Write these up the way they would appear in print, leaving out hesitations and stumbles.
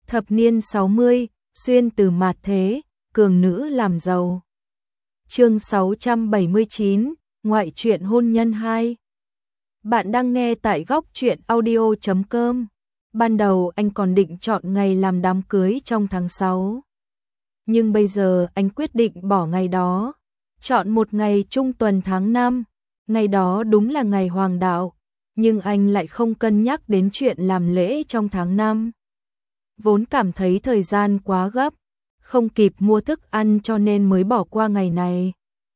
Thập niên 60, xuyên từ mạt thế, cường nữ làm giàu. Chương 679, ngoại truyện hôn nhân 2. Bạn đang nghe tại góc truyện audio.com. Ban đầu anh còn định chọn ngày làm đám cưới trong tháng 6. Nhưng bây giờ anh quyết định bỏ ngày đó, chọn một ngày trung tuần tháng 5. Ngày đó đúng là ngày hoàng đạo, nhưng anh lại không cân nhắc đến chuyện làm lễ trong tháng 5. Vốn cảm thấy thời gian quá gấp, không kịp mua thức ăn cho nên mới bỏ qua ngày này.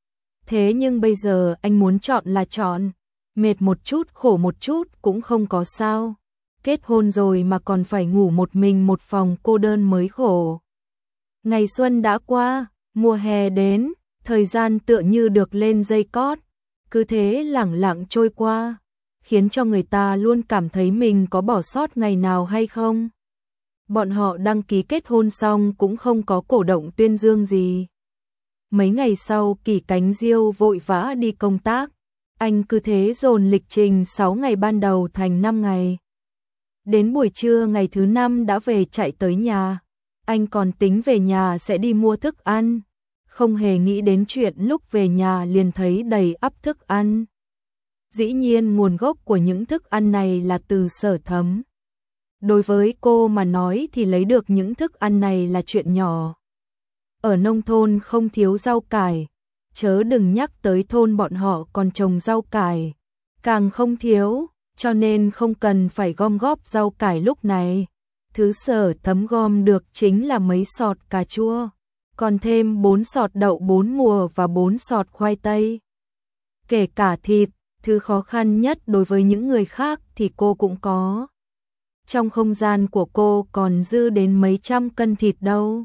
Thế nhưng bây giờ anh muốn chọn là chọn, mệt một chút khổ một chút cũng không có sao. Kết hôn rồi mà còn phải ngủ một mình một phòng cô đơn mới khổ. Ngày xuân đã qua, mùa hè đến, thời gian tựa như được lên dây cót, cứ thế lẳng lặng trôi qua, khiến cho người ta luôn cảm thấy mình có bỏ sót ngày nào hay không. Bọn họ đăng ký kết hôn xong cũng không có cổ động tuyên dương gì. Mấy ngày sau Kỷ Cánh Diêu vội vã đi công tác, anh cứ thế dồn lịch trình 6 ngày ban đầu thành 5 ngày. Đến buổi trưa ngày thứ 5 đã về chạy tới nhà, anh còn tính về nhà sẽ đi mua thức ăn, không hề nghĩ đến chuyện lúc về nhà liền thấy đầy ắp thức ăn. Dĩ nhiên nguồn gốc của những thức ăn này là từ Sở Thấm. Đối với cô mà nói thì lấy được những thức ăn này là chuyện nhỏ. Ở nông thôn không thiếu rau cải, chớ đừng nhắc tới thôn bọn họ còn trồng rau cải, càng không thiếu, cho nên không cần phải gom góp rau cải lúc này. Thứ Sở Thấm gom được chính là mấy sọt cà chua, còn thêm 4 sọt đậu 4 mùa và 4 sọt khoai tây. Kể cả thịt, thứ khó khăn nhất đối với những người khác thì cô cũng có. Trong không gian của cô còn dư đến mấy trăm cân thịt đâu.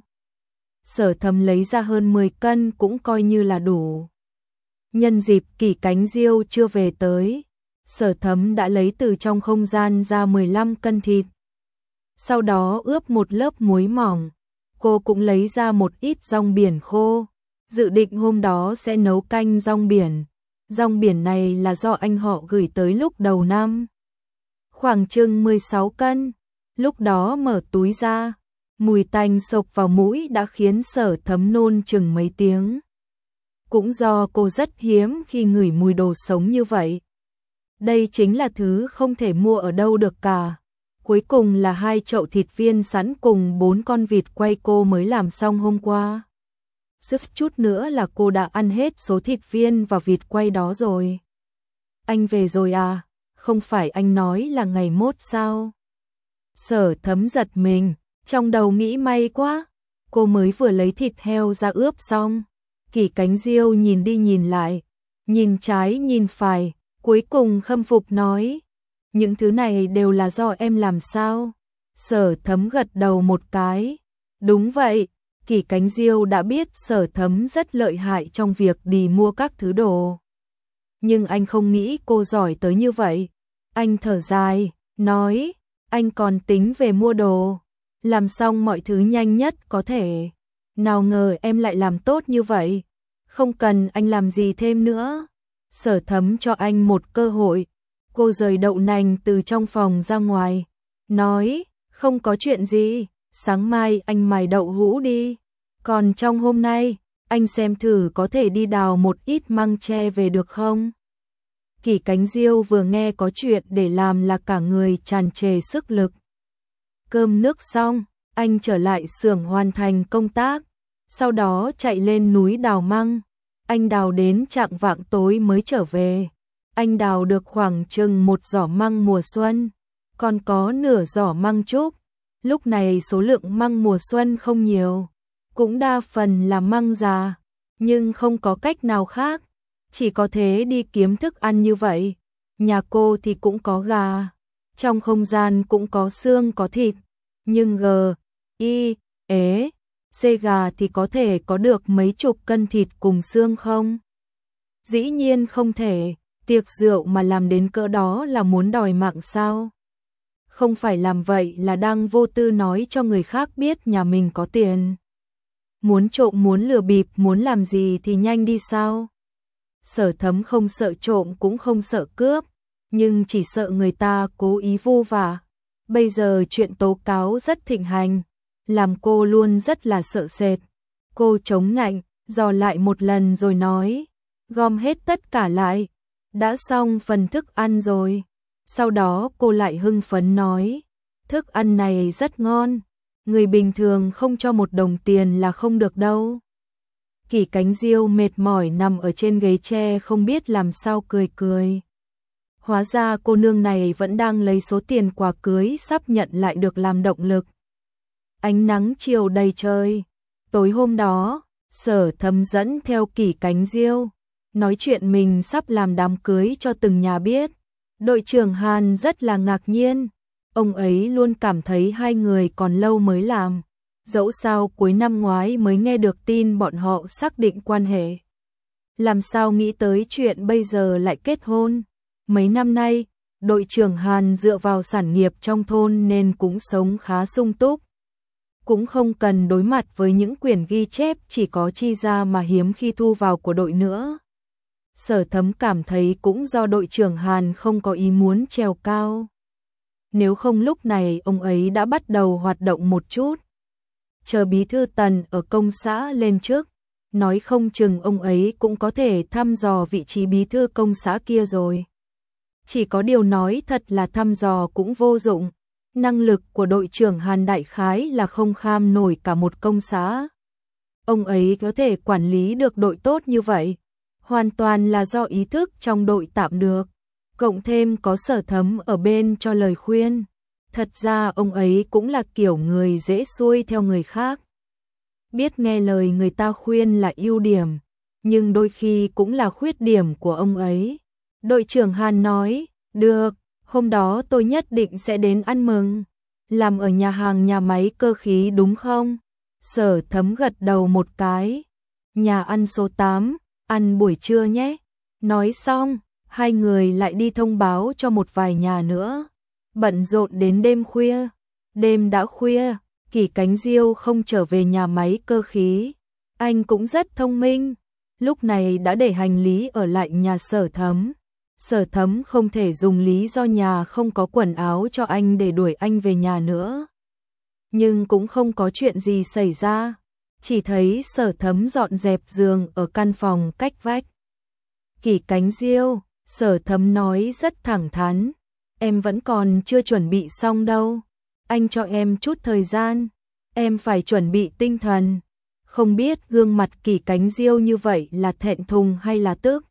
Sở Thấm lấy ra hơn 10 cân cũng coi như là đủ. Nhân dịp Kỷ Cánh Diêu chưa về tới, Sở Thấm đã lấy từ trong không gian ra 15 cân thịt. Sau đó ướp một lớp muối mỏng, cô cũng lấy ra một ít rong biển khô, dự định hôm đó sẽ nấu canh rong biển. Rong biển này là do anh họ gửi tới lúc đầu năm. Khoảng chừng 16 cân, lúc đó mở túi ra, mùi tanh xộc vào mũi đã khiến Sở Thấm nôn chừng mấy tiếng. Cũng do cô rất hiếm khi ngửi mùi đồ sống như vậy. Đây chính là thứ không thể mua ở đâu được cả. Cuối cùng là 2 chậu thịt viên sẵn cùng 4 con vịt quay cô mới làm xong hôm qua. Suýt chút nữa là cô đã ăn hết số thịt viên và vịt quay đó rồi. Anh về rồi à? Không phải anh nói là ngày mốt sao? Sở Thấm giật mình, trong đầu nghĩ may quá, cô mới vừa lấy thịt heo ra ướp xong. Kỷ Cánh Diêu nhìn đi nhìn lại, nhìn trái nhìn phải, cuối cùng khâm phục nói, những thứ này đều là do em làm sao? Sở Thấm gật đầu một cái, đúng vậy. Kỷ Cánh Diêu đã biết Sở Thấm rất lợi hại trong việc đi mua các thứ đồ. Nhưng anh không nghĩ cô giỏi tới như vậy. Anh thở dài, nói, anh còn tính về mua đồ, làm xong mọi thứ nhanh nhất có thể. Nào ngờ em lại làm tốt như vậy, không cần anh làm gì thêm nữa. Sở Thấm cho anh một cơ hội, cô rời đậu nành từ trong phòng ra ngoài, nói, không có chuyện gì, sáng mai anh mài đậu hũ đi, còn trong hôm nay, anh xem thử có thể đi đào một ít măng tre về được không? Kỷ Cánh Diêu vừa nghe có chuyện để làm là cả người tràn trề sức lực. Cơm nước xong, anh trở lại xưởng hoàn thành công tác, sau đó chạy lên núi đào măng. Anh đào đến chạng vạng tối mới trở về. Anh đào được khoảng chừng 1 giỏ măng mùa xuân, còn có nửa giỏ măng trúc. Lúc này số lượng măng mùa xuân không nhiều, cũng đa phần là măng già, nhưng không có cách nào khác, chỉ có thế đi kiếm thức ăn như vậy. Nhà cô thì cũng có gà, trong không gian cũng có xương có thịt, nhưng C gà thì có thể có được mấy chục cân thịt cùng xương không? Dĩ nhiên không thể, tiệc rượu mà làm đến cỡ đó là muốn đòi mạng sao? Không phải làm vậy là đang vô tư nói cho người khác biết nhà mình có tiền. Muốn trộm muốn lừa bịp muốn làm gì thì nhanh đi sao? Sở Thấm không sợ trộm cũng không sợ cướp, nhưng chỉ sợ người ta cố ý vu vạ. Bây giờ chuyện tố cáo rất thịnh hành, làm cô luôn rất là sợ sệt. Cô chống nạnh, dò lại một lần rồi nói, gom hết tất cả lại, đã xong phần thức ăn rồi. Sau đó cô lại hưng phấn nói, thức ăn này rất ngon, người bình thường không cho 1 đồng tiền là không được đâu. Kỷ Cánh Diêu mệt mỏi nằm ở trên ghế tre không biết làm sao cười cười. Hóa ra cô nương này vẫn đang lấy số tiền quà cưới sắp nhận lại được làm động lực. Ánh nắng chiều đầy trời. Tối hôm đó, Sở Thấm dẫn theo Kỷ Cánh Diêu, nói chuyện mình sắp làm đám cưới cho từng nhà biết. Đội trưởng Hàn rất là ngạc nhiên, ông ấy luôn cảm thấy hai người còn lâu mới làm. Dẫu sao cuối năm ngoái mới nghe được tin bọn họ xác định quan hệ. Làm sao nghĩ tới chuyện bây giờ lại kết hôn. Mấy năm nay, đội trưởng Hàn dựa vào sản nghiệp trong thôn nên cũng sống khá sung túc. Cũng không cần đối mặt với những quyển ghi chép chỉ có chi ra mà hiếm khi thu vào của đội nữa. Sở Thấm cảm thấy cũng do đội trưởng Hàn không có ý muốn trèo cao. Nếu không lúc này ông ấy đã bắt đầu hoạt động một chút. Chờ bí thư Tần ở công xã lên trước, nói không chừng ông ấy cũng có thể thăm dò vị trí bí thư công xã kia rồi. Chỉ có điều nói thật là thăm dò cũng vô dụng. Năng lực của đội trưởng Hàn đại khái là không kham nổi cả một công xã. Ông ấy có thể quản lý được đội tốt như vậy, hoàn toàn là do ý thức trong đội tạm được, cộng thêm có Sở Thấm ở bên cho lời khuyên. Thật ra ông ấy cũng là kiểu người dễ xuôi theo người khác. Biết nghe lời người ta khuyên là ưu điểm, nhưng đôi khi cũng là khuyết điểm của ông ấy. Đội trưởng Hàn nói, được, hôm đó tôi nhất định sẽ đến ăn mừng. Làm ở nhà hàng nhà máy cơ khí đúng không? Sở Thấm gật đầu một cái. Nhà ăn số 8, ăn buổi trưa nhé. Nói xong, hai người lại đi thông báo cho một vài nhà nữa. Bận rộn đến đêm khuya. Đêm đã khuya, Kỷ Cánh Diêu không trở về nhà máy cơ khí. Anh cũng rất thông minh. Lúc này đã để hành lý ở lại nhà Sở Thấm. Sở Thấm không thể dùng lý do nhà không có quần áo cho anh để đuổi anh về nhà nữa. Nhưng cũng không có chuyện gì xảy ra. Chỉ thấy Sở Thấm dọn dẹp giường ở căn phòng cách vách. Kỷ Cánh Diêu, Sở Thấm nói rất thẳng thắn. Em vẫn còn chưa chuẩn bị xong đâu. Anh cho em chút thời gian. Em phải chuẩn bị tinh thần. Không biết gương mặt Kỷ Cánh Diêu như vậy là thẹn thùng hay là tức.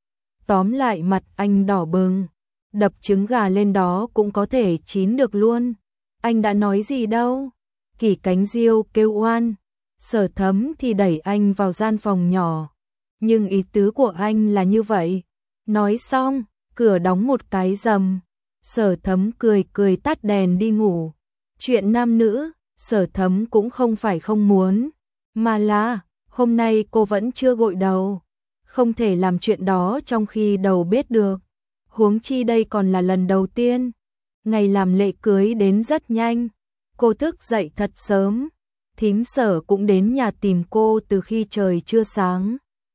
Tóm lại mặt anh đỏ bừng. Đập trứng gà lên đó cũng có thể chín được luôn. Anh đã nói gì đâu. Kỷ Cánh Diêu kêu oan. Sở Thấm thì đẩy anh vào gian phòng nhỏ. Nhưng ý tứ của anh là như vậy. Nói xong, cửa đóng một cái rầm. Sở Thấm cười cười tắt đèn đi ngủ. Chuyện nam nữ, Sở Thấm cũng không phải không muốn. Mà là, hôm nay cô vẫn chưa gội đầu. Không thể làm chuyện đó trong khi đầu bếp được. Huống chi đây còn là lần đầu tiên. Ngày làm lễ cưới đến rất nhanh. Cô thức dậy thật sớm. Thím Sở cũng đến nhà tìm cô từ khi trời chưa sáng.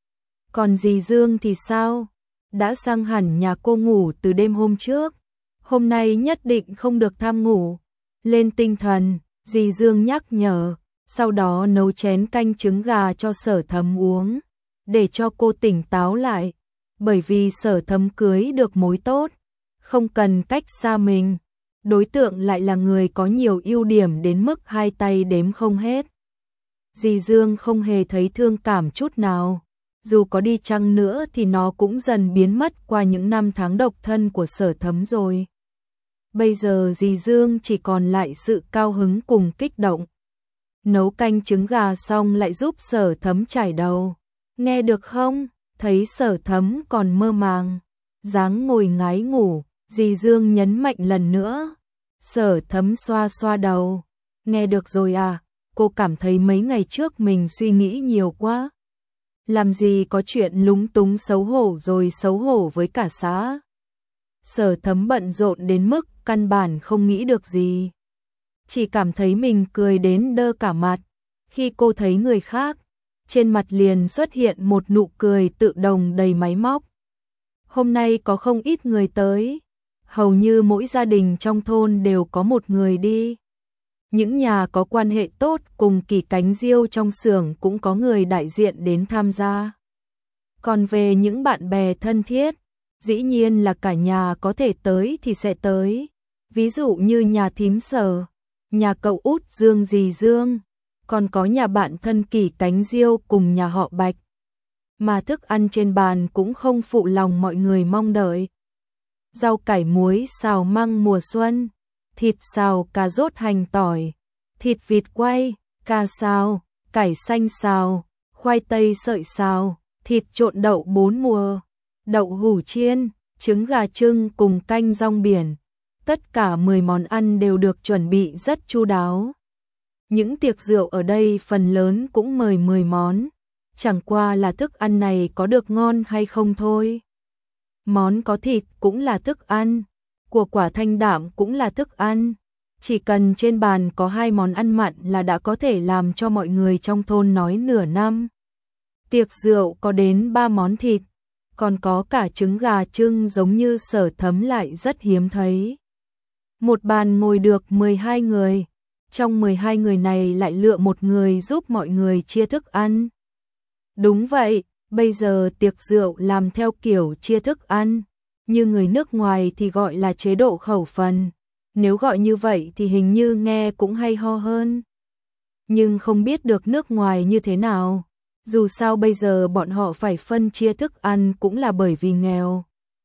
Còn dì Dương thì sao? Đã sang hẳn nhà cô ngủ từ đêm hôm trước. Hôm nay nhất định không được tham ngủ. Lên tinh thần, dì Dương nhắc nhở. Sau đó nấu chén canh trứng gà cho Sở Thấm uống. Để cho cô tỉnh táo lại. Bởi vì Sở Thấm cưới được mối tốt. Không cần cách xa mình. Đối tượng lại là người có nhiều ưu điểm đến mức hai tay đếm không hết. Dì Dương không hề thấy thương cảm chút nào. Dù có đi chăng nữa thì nó cũng dần biến mất qua những năm tháng độc thân của Sở Thấm rồi. Bây giờ dì Dương chỉ còn lại sự cao hứng cùng kích động. Nấu canh trứng gà xong lại giúp Sở Thấm chải đầu. Nghe được không? Thấy Sở Thấm còn mơ màng. Dáng ngồi ngái ngủ, dì Dương nhấn mạnh lần nữa. Sở Thấm xoa xoa đầu. Nghe được rồi à? Cô cảm thấy mấy ngày trước mình suy nghĩ nhiều quá. Làm gì có chuyện lúng túng xấu hổ rồi xấu hổ với cả xã. Sở Thấm bận rộn đến mức căn bản không nghĩ được gì. Chỉ cảm thấy mình cười đến đơ cả mặt. Khi cô thấy người khác, trên mặt liền xuất hiện một nụ cười tự động đầy máy móc. Hôm nay có không ít người tới. Hầu như mỗi gia đình trong thôn đều có một người đi. Những nhà có quan hệ tốt cùng Kỳ Cánh Diêu trong xưởng cũng có người đại diện đến tham gia. Còn về những bạn bè thân thiết, dĩ nhiên là cả nhà có thể tới thì sẽ tới. Ví dụ như nhà thím Sở, nhà cậu út Dương dì Dương, còn có nhà bạn thân Kỳ Cánh Diêu cùng nhà họ Bạch. Mà thức ăn trên bàn cũng không phụ lòng mọi người mong đợi. Rau cải muối xào măng mùa xuân, thịt xào cà rốt hành tỏi, thịt vịt quay, cà xào, cải xanh xào, khoai tây sợi xào, thịt trộn đậu 4 mùa, đậu hủ chiên, trứng gà trưng cùng canh rong biển. Tất cả 10 món ăn đều được chuẩn bị rất chu đáo. Những tiệc rượu ở đây phần lớn cũng mời 10 món, chẳng qua là thức ăn này có được ngon hay không thôi. Món có thịt cũng là thức ăn, của quả thanh đạm cũng là thức ăn. Chỉ cần trên bàn có 2 món ăn mặn là đã có thể làm cho mọi người trong thôn nói nửa năm. Tiệc rượu có đến 3 món thịt, còn có cả trứng gà trưng giống như Sở Thấm lại rất hiếm thấy. Một bàn ngồi được 12 người, trong 12 người này lại lựa một người giúp mọi người chia thức ăn. Đúng vậy, bây giờ tiệc rượu làm theo kiểu chia thức ăn, như người nước ngoài thì gọi là chế độ khẩu phần. Nếu gọi như vậy thì hình như nghe cũng hay ho hơn. Nhưng không biết được nước ngoài như thế nào. Dù sao bây giờ bọn họ phải phân chia thức ăn cũng là bởi vì nghèo.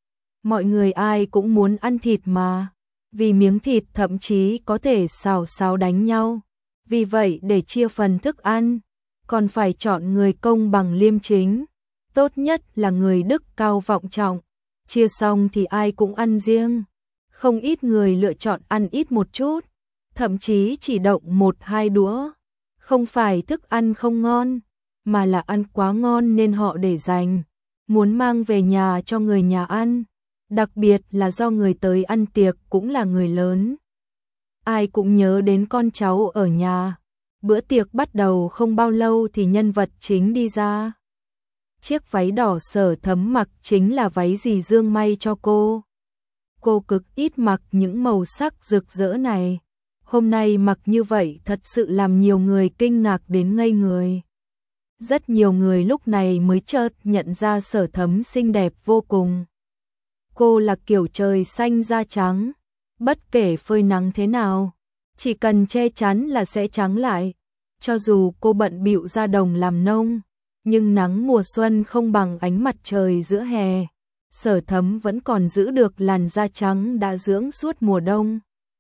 Mọi người ai cũng muốn ăn thịt mà. Vì miếng thịt thậm chí có thể xào đánh nhau. Vì vậy để chia phần thức ăn, còn phải chọn người công bằng liêm chính. Tốt nhất là người đức cao vọng trọng. Chia xong thì ai cũng ăn riêng. Không ít người lựa chọn ăn ít một chút, thậm chí chỉ động 1-2 đũa. Không phải thức ăn không ngon, mà là ăn quá ngon nên họ để dành, muốn mang về nhà cho người nhà ăn. Đặc biệt là do người tới ăn tiệc cũng là người lớn. Ai cũng nhớ đến con cháu ở nhà. Bữa tiệc bắt đầu không bao lâu thì nhân vật chính đi ra. Chiếc váy đỏ Sở Thấm mặc chính là váy dì Dương may cho cô. Cô cực ít mặc những màu sắc rực rỡ này. Hôm nay mặc như vậy thật sự làm nhiều người kinh ngạc đến ngây người. Rất nhiều người lúc này mới chợt nhận ra Sở Thấm xinh đẹp vô cùng. Cô là kiểu trời xanh da trắng, bất kể phơi nắng thế nào, chỉ cần che chắn là sẽ trắng lại. Cho dù cô bận bịu ra đồng làm nông, nhưng nắng mùa xuân không bằng ánh mặt trời giữa hè. Sở Thấm vẫn còn giữ được làn da trắng đã dưỡng suốt mùa đông.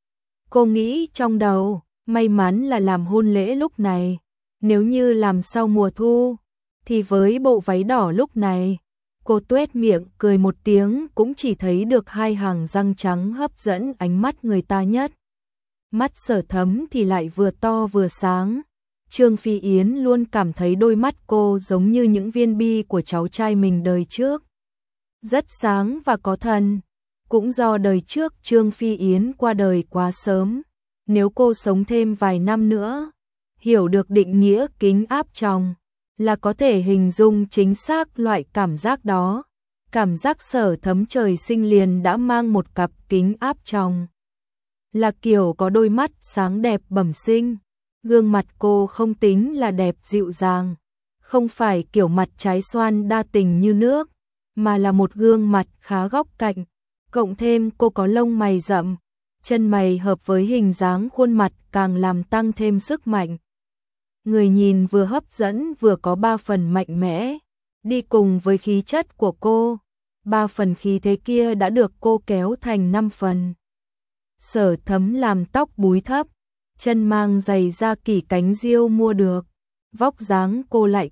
Cô nghĩ trong đầu, may mắn là làm hôn lễ lúc này. Nếu như làm sau mùa thu, thì với bộ váy đỏ lúc này, cô tuét miệng cười một tiếng cũng chỉ thấy được 2 hàng răng trắng hấp dẫn ánh mắt người ta nhất. Mắt Sở Thấm thì lại vừa to vừa sáng. Trương Phi Yến luôn cảm thấy đôi mắt cô giống như những viên bi của cháu trai mình đời trước. Rất sáng và có thần. Cũng do đời trước Trương Phi Yến qua đời quá sớm. Nếu cô sống thêm vài năm nữa, hiểu được định nghĩa kính áp tròng, là có thể hình dung chính xác loại cảm giác đó. Cảm giác Sở Thấm trời sinh liền đã mang một cặp kính áp tròng. Là kiểu có đôi mắt sáng đẹp bẩm sinh. Gương mặt cô không tính là đẹp dịu dàng. Không phải kiểu mặt trái xoan đa tình như nước, mà là một gương mặt khá góc cạnh. Cộng thêm cô có lông mày rậm, chân mày hợp với hình dáng khuôn mặt càng làm tăng thêm sức mạnh. Người nhìn vừa hấp dẫn vừa có 3 phần mạnh mẽ, đi cùng với khí chất của cô. 3 phần khí thế kia đã được cô kéo thành 5 phần. Sở Thấm làm tóc búi thấp, chân mang giày da Kỳ Cánh Diêu mua được. Vóc dáng cô lại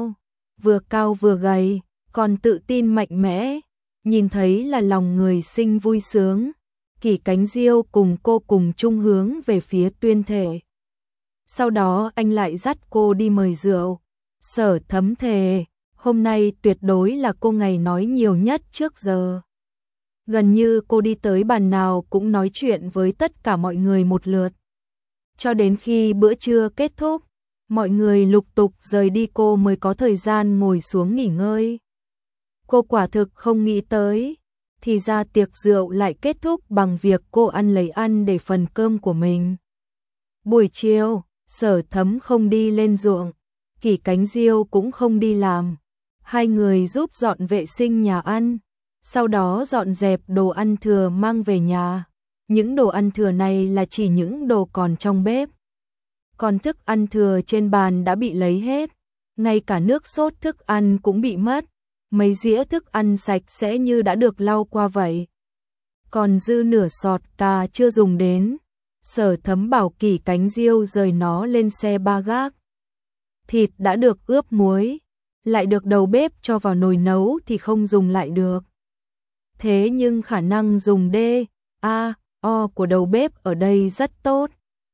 cao vừa gầy, còn tự tin mạnh mẽ. Nhìn thấy là lòng người sinh vui sướng. Kỳ Cánh Diêu cùng cô cùng chung hướng về phía tuyên thể. Sau đó anh lại dắt cô đi mời rượu. Sở Thấm thề, hôm nay tuyệt đối là cô ngày nói nhiều nhất trước giờ. Gần như cô đi tới bàn nào cũng nói chuyện với tất cả mọi người một lượt. Cho đến khi bữa trưa kết thúc, mọi người lục tục rời đi cô mới có thời gian ngồi xuống nghỉ ngơi. Cô quả thực không nghĩ tới, thì ra tiệc rượu lại kết thúc bằng việc cô ăn lấy ăn để phần cơm của mình. Buổi chiều, Sở Thấm không đi lên ruộng, Kỷ Cánh Diêu cũng không đi làm. Hai người giúp dọn vệ sinh nhà ăn, sau đó dọn dẹp đồ ăn thừa mang về nhà. Những đồ ăn thừa này là chỉ những đồ còn trong bếp. Còn thức ăn thừa trên bàn đã bị lấy hết, ngay cả nước sốt thức ăn cũng bị mất. Mấy dĩa thức ăn sạch sẽ như đã được lau qua vậy. Còn dư nửa sọt cà chưa dùng đến. Sở Thấm bảo Kỷ Cánh Diêu rời nó lên xe ba gác. Thịt đã được ướp muối, lại được đầu bếp cho vào nồi nấu thì không dùng lại được. Thế nhưng khả năng dùng D, A, O của đầu bếp ở đây rất tốt.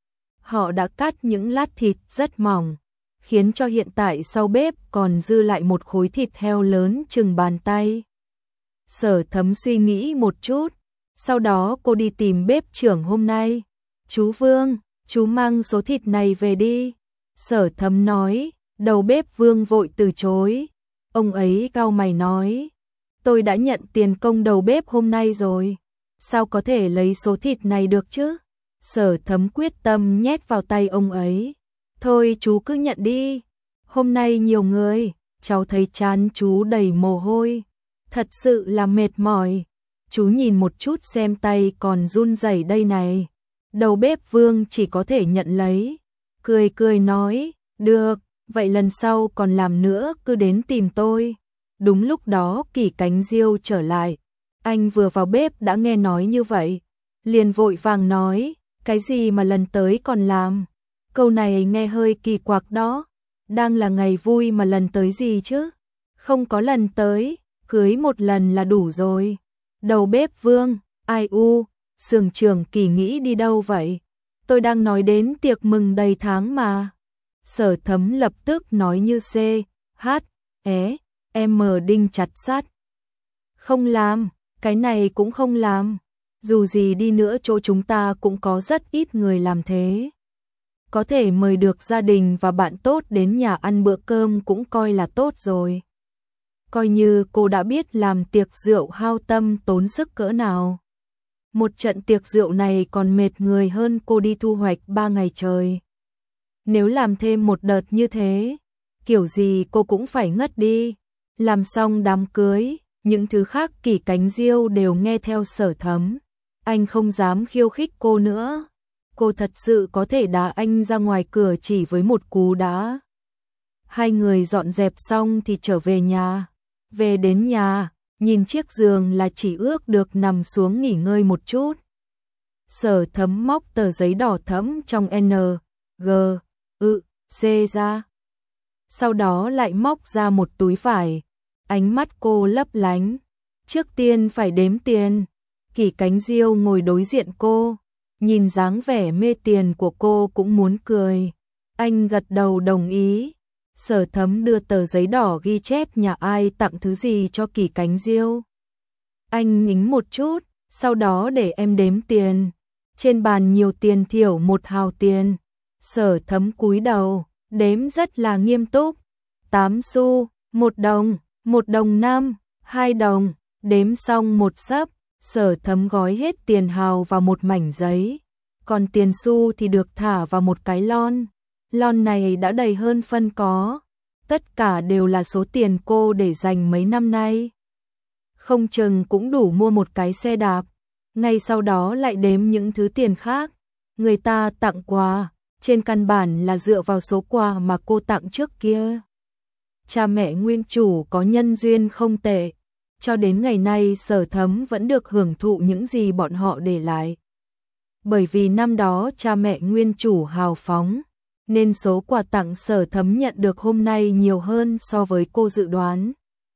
Họ đã cắt những lát thịt rất mỏng, khiến cho hiện tại sau bếp còn dư lại một khối thịt heo lớn chừng bàn tay. Sở Thấm suy nghĩ một chút, sau đó cô đi tìm bếp trưởng hôm nay. Chú Vương, chú mang số thịt này về đi. Sở Thấm nói, đầu bếp Vương vội từ chối. Ông ấy cau mày nói, tôi đã nhận tiền công đầu bếp hôm nay rồi, sao có thể lấy số thịt này được chứ? Sở Thấm quyết tâm nhét vào tay ông ấy. Thôi chú cứ nhận đi, hôm nay nhiều người, cháu thấy trán chú đầy mồ hôi, thật sự là mệt mỏi. Chú nhìn một chút xem tay còn run rẩy đây này. Đầu bếp Vương chỉ có thể nhận lấy, cười cười nói, được, vậy lần sau còn làm nữa cứ đến tìm tôi. Đúng lúc đó Kỷ Cánh Diêu trở lại, anh vừa vào bếp đã nghe nói như vậy, liền vội vàng nói, cái gì mà lần tới còn làm? Câu này nghe hơi kỳ quặc đó, đang là ngày vui mà lần tới gì chứ? Không có lần tới, cưới một lần là đủ rồi. Đầu bếp Vương, ai u, xưởng trưởng Kỷ nghĩ đi đâu vậy? Tôi đang nói đến tiệc mừng đầy tháng mà. Sở Thấm lập tức nói như C, H, E, M đinh chặt sắt. Không làm, cái này cũng không làm. Dù gì đi nữa chỗ chúng ta cũng có rất ít người làm thế. Có thể mời được gia đình và bạn tốt đến nhà ăn bữa cơm cũng coi là tốt rồi. Coi như cô đã biết làm tiệc rượu hao tâm tốn sức cỡ nào. Một trận tiệc rượu này còn mệt người hơn cô đi thu hoạch 3 ngày trời. Nếu làm thêm một đợt như thế, kiểu gì cô cũng phải ngất đi. Làm xong đám cưới, những thứ khác Kỷ Cánh Diêu đều nghe theo Sở Thấm. Anh không dám khiêu khích cô nữa. Cô thật sự có thể đá anh ra ngoài cửa chỉ với một cú đá. Hai người dọn dẹp xong thì trở về nhà. Về đến nhà, nhìn chiếc giường là chỉ ước được nằm xuống nghỉ ngơi một chút. Sở Thấm móc tờ giấy đỏ thẫm trong N, G, C ra. Sau đó lại móc ra một túi vải. Ánh mắt cô lấp lánh. Trước tiên phải đếm tiền. Kỷ Cánh Diêu ngồi đối diện cô, nhìn dáng vẻ mê tiền của cô cũng muốn cười. Anh gật đầu đồng ý. Sở Thấm đưa tờ giấy đỏ ghi chép nhà ai tặng thứ gì cho Kỷ Cánh Diêu. Anh nhính một chút, sau đó để em đếm tiền. Trên bàn nhiều tiền thiểu 1 hào tiền. Sở Thấm cúi đầu, đếm rất là nghiêm túc. 8 xu, 1 đồng, 1 đồng 5, 2 đồng, đếm xong một xấp. Sở Thấm gói hết tiền hào vào một mảnh giấy, còn tiền xu thì được thả vào một cái lon. Lon này đã đầy hơn phân có, tất cả đều là số tiền cô để dành mấy năm nay. Không chừng cũng đủ mua một cái xe đạp. Ngay sau đó lại đếm những thứ tiền khác. Người ta tặng quà, trên căn bản là dựa vào số quà mà cô tặng trước kia. Cha mẹ nguyên chủ có nhân duyên không tệ. Cho đến ngày nay Sở Thấm vẫn được hưởng thụ những gì bọn họ để lại. Bởi vì năm đó cha mẹ nguyên chủ hào phóng, nên số quà tặng Sở Thấm nhận được hôm nay nhiều hơn so với cô dự đoán.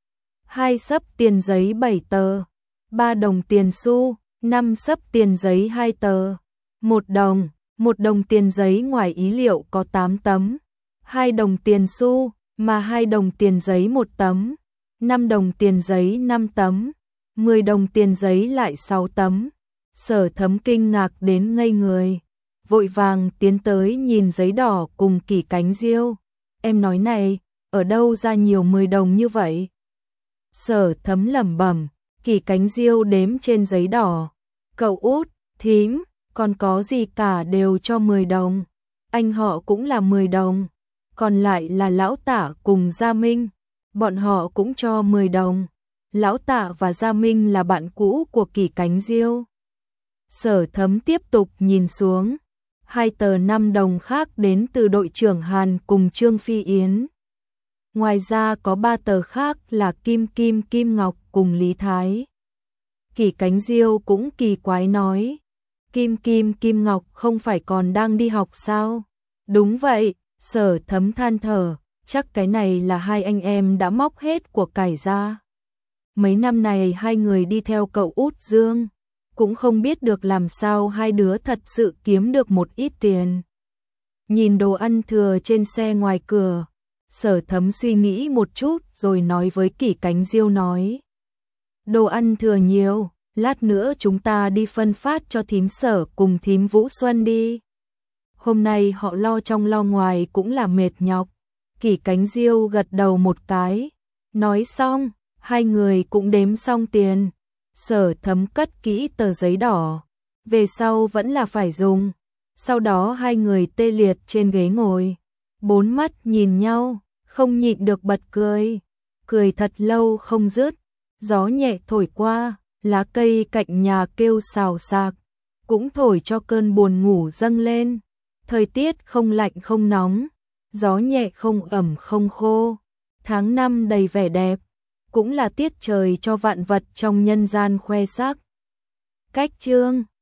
2 xấp tiền giấy 7 tờ, 3 đồng tiền xu, 5 xấp tiền giấy 2 tờ, 1 đồng tiền giấy ngoài ý liệu có 8 tấm, 2 đồng tiền xu, mà 2 đồng tiền giấy 1 tấm. 5 đồng tiền giấy 5 tấm, 10 đồng tiền giấy lại 6 tấm. Sở Thấm kinh ngạc đến ngây người, vội vàng tiến tới nhìn giấy đỏ cùng Kỷ Cánh Diêu. Em nói này, ở đâu ra nhiều 10 đồng như vậy? Sở Thấm lẩm bẩm. Kỷ Cánh Diêu đếm trên giấy đỏ. Cậu út, thím, còn có gì cả đều cho 10 đồng. anh họ cũng là 10 đồng, còn lại là Lão Tả cùng Gia Minh, bọn họ cũng cho 10 đồng. Lão Tạ và Gia Minh là bạn cũ của Kỷ Cánh Diêu. Sở Thấm tiếp tục nhìn xuống, 2 tờ 5 đồng khác đến từ đội trưởng Hàn cùng Trương Phi Yến. Ngoài ra có 3 tờ khác là Kim Kim Kim Ngọc cùng Lý Thái. Kỷ Cánh Diêu cũng kỳ quái nói, Kim Kim Kim Ngọc không phải còn đang đi học sao? Đúng vậy, Sở Thấm than thở, chắc cái này là hai anh em đã móc hết của cải ra. Mấy năm này hai người đi theo cậu út Dương, cũng không biết được làm sao hai đứa thật sự kiếm được một ít tiền. Nhìn đồ ăn thừa trên xe ngoài cửa, Sở Thấm suy nghĩ một chút rồi nói với Kỷ Cánh Diêu nói. Đồ ăn thừa nhiều, lát nữa chúng ta đi phân phát cho thím Sở cùng thím Vũ Xuân đi. Hôm nay họ lo trong lo ngoài cũng là mệt nhọc. Kỷ Cánh Diêu gật đầu một cái, nói xong, hai người cũng đếm xong tiền. Sở Thấm cất kỹ tờ giấy đỏ, về sau vẫn là phải dùng. Sau đó hai người tê liệt trên ghế ngồi, bốn mắt nhìn nhau, không nhịn được bật cười. Cười thật lâu không dứt, gió nhẹ thổi qua, lá cây cạnh nhà kêu xào xạc, cũng thổi cho cơn buồn ngủ dâng lên. Thời tiết không lạnh không nóng, gió nhẹ không ẩm không khô, tháng năm đầy vẻ đẹp, cũng là tiết trời cho vạn vật trong nhân gian khoe sắc. Cách chương